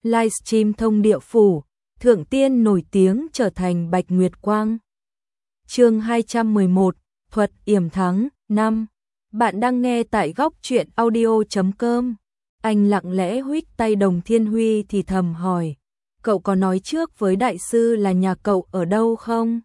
livestream thông địa phủ, thượng tiên nổi tiếng trở thành Bạch Nguyệt Quang. Chương 211, thuật yểm thắng 5. Bạn đang nghe tại góc truyện audio.com. Anh lặng lẽ huých tay Đồng Thiên Huy thì thầm hỏi, cậu có nói trước với đại sư là nhà cậu ở đâu không?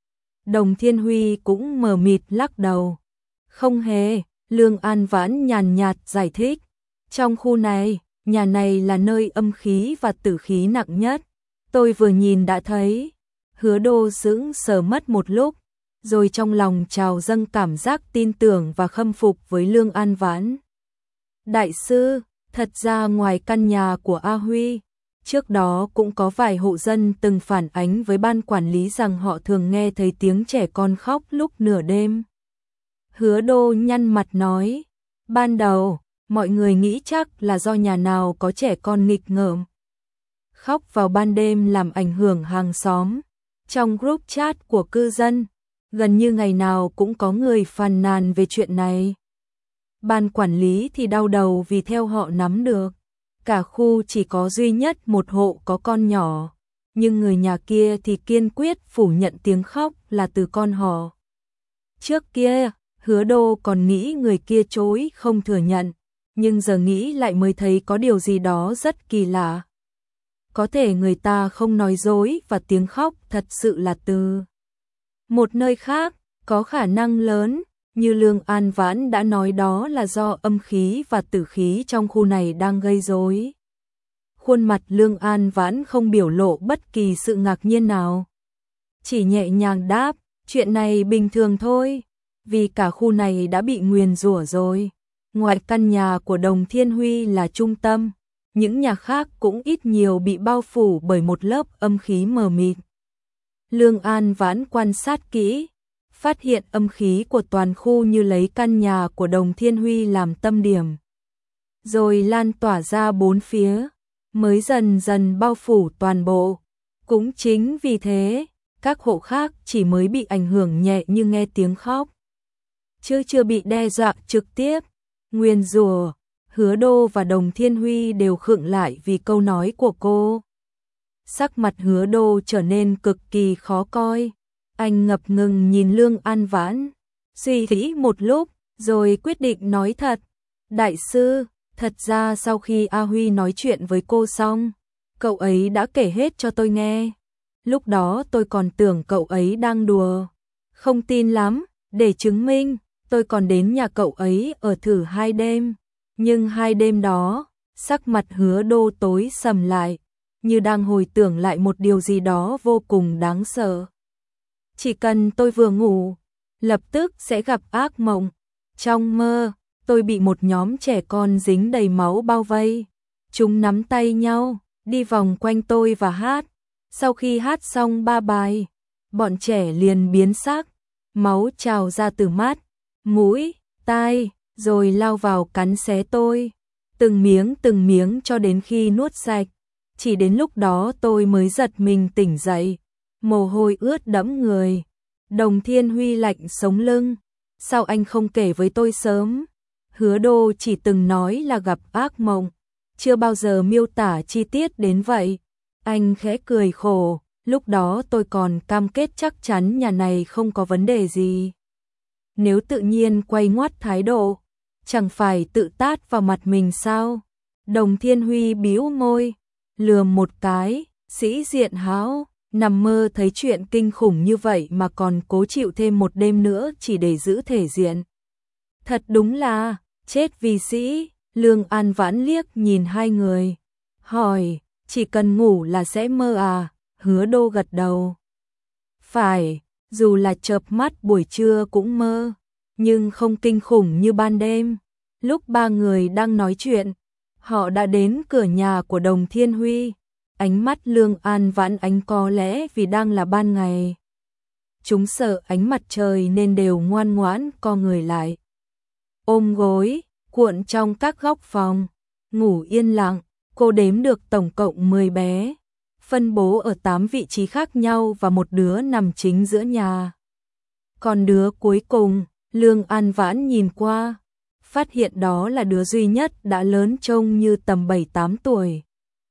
Đồng Thiên Huy cũng mờ mịt lắc đầu. Không hề, Lương An Vãn nhàn nhạt giải thích. Trong khu này, nhà này là nơi âm khí và tử khí nặng nhất. Tôi vừa nhìn đã thấy. Hứa Đô sững sờ mất một lúc, rồi trong lòng trào dâng cảm giác tin tưởng và khâm phục với Lương An Vãn. Đại sư, thật ra ngoài căn nhà của A Huy, trước đó cũng có vài hộ dân từng phản ánh với ban quản lý rằng họ thường nghe thấy tiếng trẻ con khóc lúc nửa đêm. Hứa Đô nhăn mặt nói, ban đầu, mọi người nghĩ chắc là do nhà nào có trẻ con nghịch ngợm khóc vào ban đêm làm ảnh hưởng hàng xóm. Trong group chat của cư dân, gần như ngày nào cũng có người phàn nàn về chuyện này. Ban quản lý thì đau đầu vì theo họ nắm được, cả khu chỉ có duy nhất một hộ có con nhỏ, nhưng người nhà kia thì kiên quyết phủ nhận tiếng khóc là từ con họ. Trước kia, Hứa Đô còn nghĩ người kia chối không thừa nhận, nhưng giờ nghĩ lại mới thấy có điều gì đó rất kỳ lạ. Có thể người ta không nói dối và tiếng khóc thật sự là từ một nơi khác, có khả năng lớn, như Lương An Vãn đã nói đó là do âm khí và tử khí trong khu này đang gây rối. Khuôn mặt Lương An Vãn không biểu lộ bất kỳ sự ngạc nhiên nào. Chỉ nhẹ nhàng đáp, chuyện này bình thường thôi, vì cả khu này đã bị nguyền rủa rồi. Ngoài căn nhà của Đồng Thiên Huy là trung tâm, những nhà khác cũng ít nhiều bị bao phủ bởi một lớp âm khí mờ mịt. Lương An Vãn quan sát kỹ, phát hiện âm khí của toàn khu như lấy căn nhà của Đồng Thiên Huy làm tâm điểm, rồi lan tỏa ra bốn phía, mới dần dần bao phủ toàn bộ. Cũng chính vì thế, các hộ khác chỉ mới bị ảnh hưởng nhẹ như nghe tiếng khóc, chứ chưa bị đe dọa trực tiếp. Nguyền rủa. Hứa Đô và Đồng Thiên Huy đều khựng lại vì câu nói của cô. Sắc mặt Hứa Đô trở nên cực kỳ khó coi. Anh ngập ngừng nhìn Lương An Vãn, suy nghĩ một lúc, rồi quyết định nói thật. Đại sư, thật ra sau khi A Huy nói chuyện với cô xong, cậu ấy đã kể hết cho tôi nghe. Lúc đó tôi còn tưởng cậu ấy đang đùa. Không tin lắm, để chứng minh, tôi còn đến nhà cậu ấy ở thử 2 đêm. Nhưng 2 đêm đó, sắc mặt Hứa Đô tối sầm lại, như đang hồi tưởng lại một điều gì đó vô cùng đáng sợ. Chỉ cần tôi vừa ngủ, lập tức sẽ gặp ác mộng. Trong mơ, tôi bị một nhóm trẻ con dính đầy máu bao vây. Chúng nắm tay nhau, đi vòng quanh tôi và hát. Sau khi hát xong 3 bài, bọn trẻ liền biến sắc, máu trào ra từ mắt, mũi, tai, rồi lao vào cắn xé tôi, từng miếng cho đến khi nuốt sạch. Chỉ đến lúc đó tôi mới giật mình tỉnh dậy, mồ hôi ướt đẫm người. Đồng Thiên Huy lạnh sống lưng, sao anh không kể với tôi sớm? Hứa Đô chỉ từng nói là gặp ác mộng, chưa bao giờ miêu tả chi tiết đến vậy. Anh khẽ cười khổ, lúc đó tôi còn cam kết chắc chắn nhà này không có vấn đề gì. Nếu tự nhiên quay ngoắt thái độ, chẳng phải tự tát vào mặt mình sao? Đồng Thiên Huy bĩu môi, lườm một cái, sĩ diện hão, nằm mơ thấy chuyện kinh khủng như vậy mà còn cố chịu thêm một đêm nữa chỉ để giữ thể diện. Thật đúng là, chết vì sĩ. Lương An Vãn liếc nhìn hai người, hỏi, chỉ cần ngủ là sẽ mơ à? Hứa Đô gật đầu. Phải, dù là chợp mắt buổi trưa cũng mơ, nhưng không kinh khủng như ban đêm. Lúc ba người đang nói chuyện, họ đã đến cửa nhà của Đồng Thiên Huy. Ánh mắt Lương An Vãn ánh có lẽ vì đang là ban ngày. Chúng sợ ánh mặt trời nên đều ngoan ngoãn co người lại, ôm gối, cuộn trong các góc phòng, ngủ yên lặng. Cô đếm được tổng cộng 10 bé, phân bố ở 8 vị trí khác nhau và một đứa nằm chính giữa nhà. Còn đứa cuối cùng, Lương An Vãn nhìn qua, phát hiện đó là đứa duy nhất đã lớn trông như tầm 7-8 tuổi.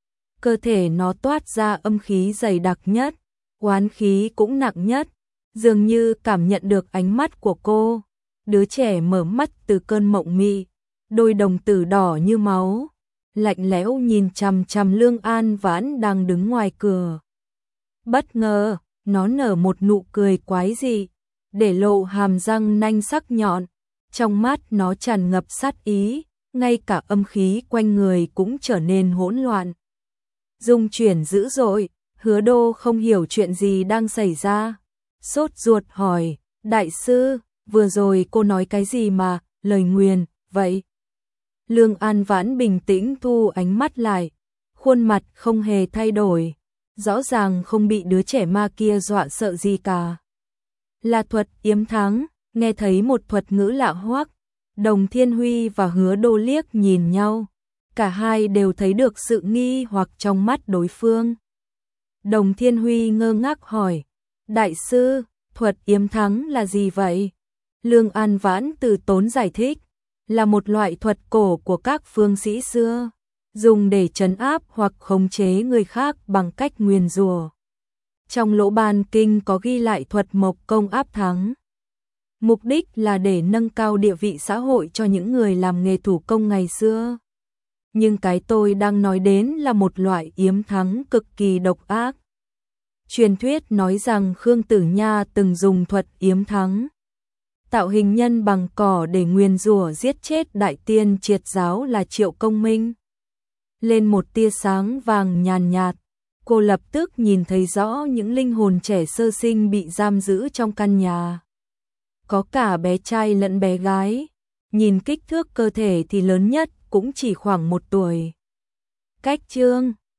cơ thể nó toát ra âm khí dày đặc nhất, oán khí cũng nặng nhất, dường như cảm nhận được ánh mắt của cô. Đứa trẻ mở mắt từ cơn mộng mị, đôi đồng tử đỏ như máu, lạnh lẽo nhìn chằm chằm Lương An Vãn đang đứng ngoài cửa. Bất ngờ, nó nở một nụ cười quái dị, để lộ hàm răng nanh sắc nhọn, trong mắt nó tràn ngập sát ý, ngay cả âm khí quanh người cũng trở nên hỗn loạn. Dung chuyển dữ dội, Hứa Đô không hiểu chuyện gì đang xảy ra, sốt ruột hỏi, đại sư, vừa rồi cô nói cái gì mà, lời nguyền, vậy? Lương An Vãn bình tĩnh thu ánh mắt lại, khuôn mặt không hề thay đổi, rõ ràng không bị đứa trẻ ma kia dọa sợ gì cả. Là thuật yếm thắng, nghe thấy một thuật ngữ lạ hoắc, Đồng Thiên Huy và Hứa Đô liếc nhìn nhau, cả hai đều thấy được sự nghi hoặc trong mắt đối phương. Đồng Thiên Huy ngơ ngác hỏi, đại sư, thuật yếm thắng là gì vậy? Lương An Vãn từ tốn giải thích, là một loại thuật cổ của các phương sĩ xưa, dùng để trấn áp hoặc khống chế người khác bằng cách nguyền rủa. Trong Lỗ Ban Kinh có ghi lại thuật mộc công áp thắng. Mục đích là để nâng cao địa vị xã hội cho những người làm nghề thủ công ngày xưa. Nhưng cái tôi đang nói đến là một loại yếm thắng cực kỳ độc ác. Truyền thuyết nói rằng Khương Tử Nha từng dùng thuật yếm thắng, tạo hình nhân bằng cỏ để nguyền rủa giết chết đại tiên triệt giáo là Triệu Công Minh. Lên một tia sáng vàng nhàn nhạt, cô lập tức nhìn thấy rõ những linh hồn trẻ sơ sinh bị giam giữ trong căn nhà. Có cả bé trai lẫn bé gái, nhìn kích thước cơ thể thì lớn nhất cũng chỉ khoảng 1 tuổi. Cách chương